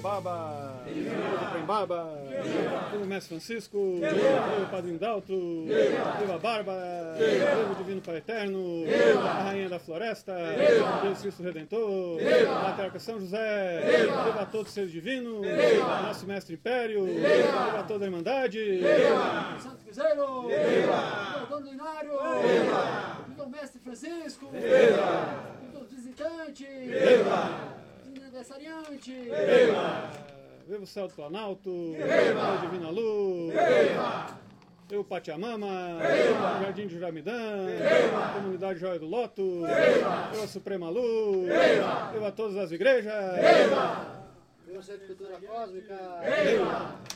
Baba, viva Prembaba, viva o Mestre Francisco, viva o Padrinho Daltro, viva a Bárbara, viva o Divino Pai Eterno, a Rainha da Floresta, Jesus Cristo Redentor, a Patriarca São José, viva a todos os seres divinos, nosso Mestre Império, viva a toda a Irmandade, Santo Cruzeiro, viva o Dono Inário, viva o Mestre Francisco, viva os visitantes, viva os aniversariantes, viva o Céu do Planalto, viva a Divina Luz, viva o Pachamama, o Jardim de Juramidã, a Comunidade Joia do Loto, viva a Suprema Luz, viva todas as igrejas, viva a Centro de Cultura Cósmica,